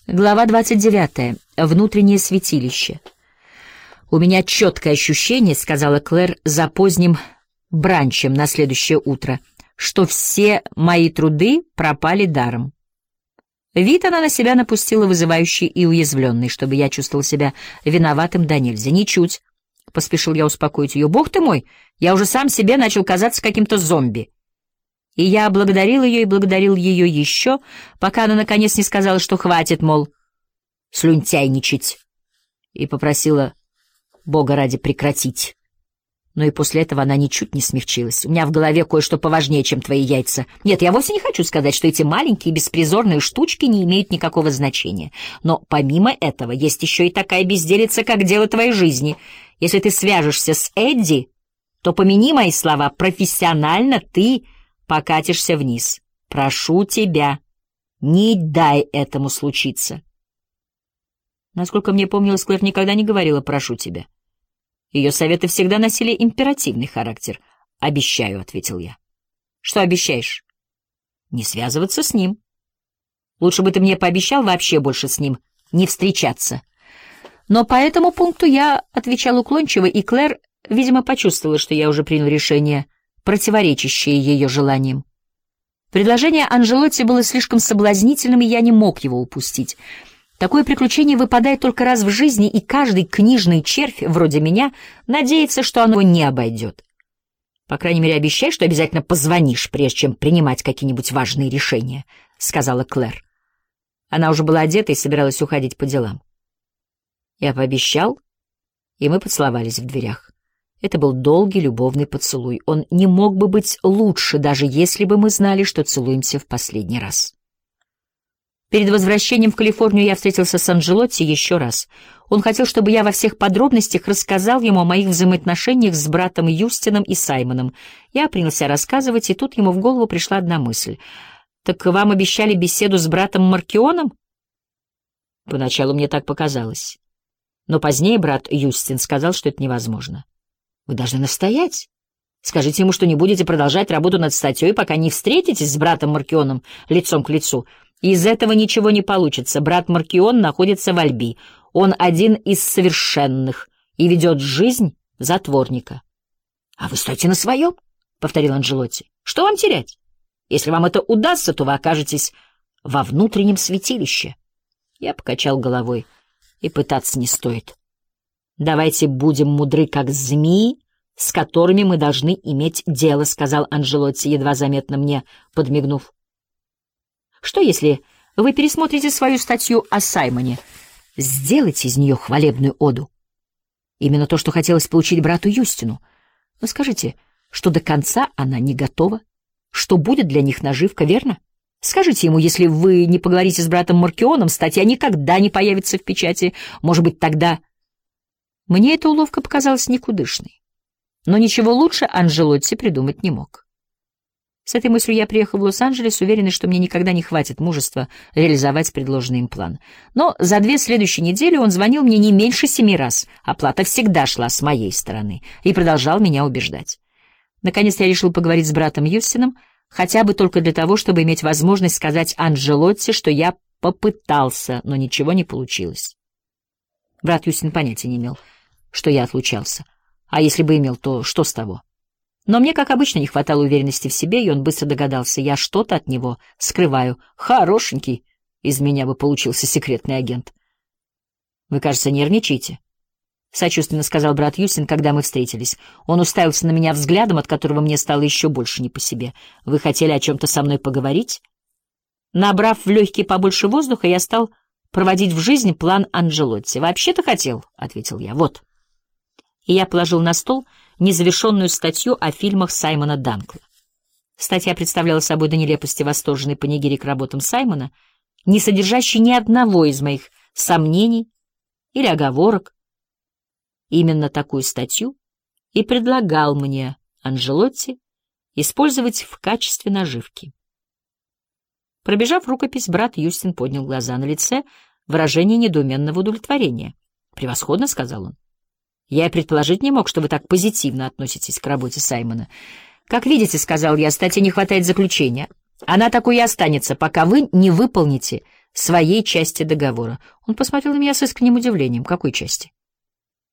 Глава 29. Внутреннее святилище. «У меня четкое ощущение, — сказала Клэр за поздним бранчем на следующее утро, — что все мои труды пропали даром». Вид она на себя напустила вызывающий и уязвленный, чтобы я чувствовал себя виноватым да нельзя. «Ничуть», — поспешил я успокоить ее. «Бог ты мой, я уже сам себе начал казаться каким-то зомби». И я благодарил ее и благодарил ее еще, пока она наконец не сказала, что хватит, мол, слюнтяйничать, и попросила Бога ради прекратить. Но и после этого она ничуть не смягчилась. «У меня в голове кое-что поважнее, чем твои яйца. Нет, я вовсе не хочу сказать, что эти маленькие беспризорные штучки не имеют никакого значения. Но помимо этого есть еще и такая безделица, как дело твоей жизни. Если ты свяжешься с Эдди, то, помяни мои слова, профессионально ты покатишься вниз. Прошу тебя, не дай этому случиться». Насколько мне помнилось, Клэр никогда не говорила «прошу тебя». Ее советы всегда носили императивный характер. «Обещаю», — ответил я. «Что обещаешь?» «Не связываться с ним. Лучше бы ты мне пообещал вообще больше с ним не встречаться». Но по этому пункту я отвечал уклончиво, и Клэр, видимо, почувствовала, что я уже принял решение, противоречащее ее желаниям. Предложение Анжелотти было слишком соблазнительным, и я не мог его упустить. Такое приключение выпадает только раз в жизни, и каждый книжный червь, вроде меня, надеется, что оно не обойдет. «По крайней мере, обещай, что обязательно позвонишь, прежде чем принимать какие-нибудь важные решения», — сказала Клэр. Она уже была одета и собиралась уходить по делам. Я пообещал, и мы поцеловались в дверях. Это был долгий любовный поцелуй. Он не мог бы быть лучше, даже если бы мы знали, что целуемся в последний раз. Перед возвращением в Калифорнию я встретился с Анжелотти еще раз. Он хотел, чтобы я во всех подробностях рассказал ему о моих взаимоотношениях с братом Юстином и Саймоном. Я принялся рассказывать, и тут ему в голову пришла одна мысль. «Так вам обещали беседу с братом Маркионом?» Поначалу мне так показалось. Но позднее брат Юстин сказал, что это невозможно. «Вы должны настоять. Скажите ему, что не будете продолжать работу над статьей, пока не встретитесь с братом Маркионом лицом к лицу. Из этого ничего не получится. Брат Маркион находится в Альби. Он один из совершенных и ведет жизнь затворника». «А вы стойте на своем», — повторил Анжелотти. «Что вам терять? Если вам это удастся, то вы окажетесь во внутреннем святилище». Я покачал головой. «И пытаться не стоит. Давайте будем мудры, как змеи, с которыми мы должны иметь дело», — сказал Анжелотти, едва заметно мне подмигнув. «Что, если вы пересмотрите свою статью о Саймоне? Сделайте из нее хвалебную оду. Именно то, что хотелось получить брату Юстину. Но скажите, что до конца она не готова, что будет для них наживка, верно? Скажите ему, если вы не поговорите с братом Маркионом, статья никогда не появится в печати. Может быть, тогда...» Мне эта уловка показалась никудышной. Но ничего лучше Анжелотти придумать не мог. С этой мыслью я приехал в Лос-Анджелес, уверенный, что мне никогда не хватит мужества реализовать предложенный им план. Но за 2 следующие недели он звонил мне не меньше 7 раз. Оплата всегда шла с моей стороны и продолжал меня убеждать. Наконец я решил поговорить с братом Юстином, хотя бы только для того, чтобы иметь возможность сказать Анжелотти, что я попытался, но ничего не получилось. Брат Юстин понятия не имел, что я отлучался. А если бы имел, то что с того? Но мне, как обычно, не хватало уверенности в себе, и он быстро догадался, я что-то от него скрываю. Хорошенький из меня бы получился секретный агент. «Вы, кажется, нервничаете», — сочувственно сказал брат Юстин, когда мы встретились. Он уставился на меня взглядом, от которого мне стало еще больше не по себе. «Вы хотели о чем-то со мной поговорить?» Набрав в легкие побольше воздуха, я стал проводить в жизнь план Анжелотти. «Вообще-то хотел», — ответил я. «Вот». И я положил на стол незавершенную статью о фильмах Саймона Данкла. Статья представляла собой до нелепости восторженный панигирик работам Саймона, не содержащий ни одного из моих сомнений или оговорок. Именно такую статью и предлагал мне Анжелотти использовать в качестве наживки. Пробежав рукопись, брат Юстин поднял глаза. На лице выражение недоуменного удовлетворения. «Превосходно», — сказал он. «Я и предположить не мог, что вы так позитивно относитесь к работе Саймона. Как видите, — сказал я, — статье не хватает заключения. Она такой и останется, пока вы не выполните своей части договора. Он посмотрел на меня с искренним удивлением. Какой части?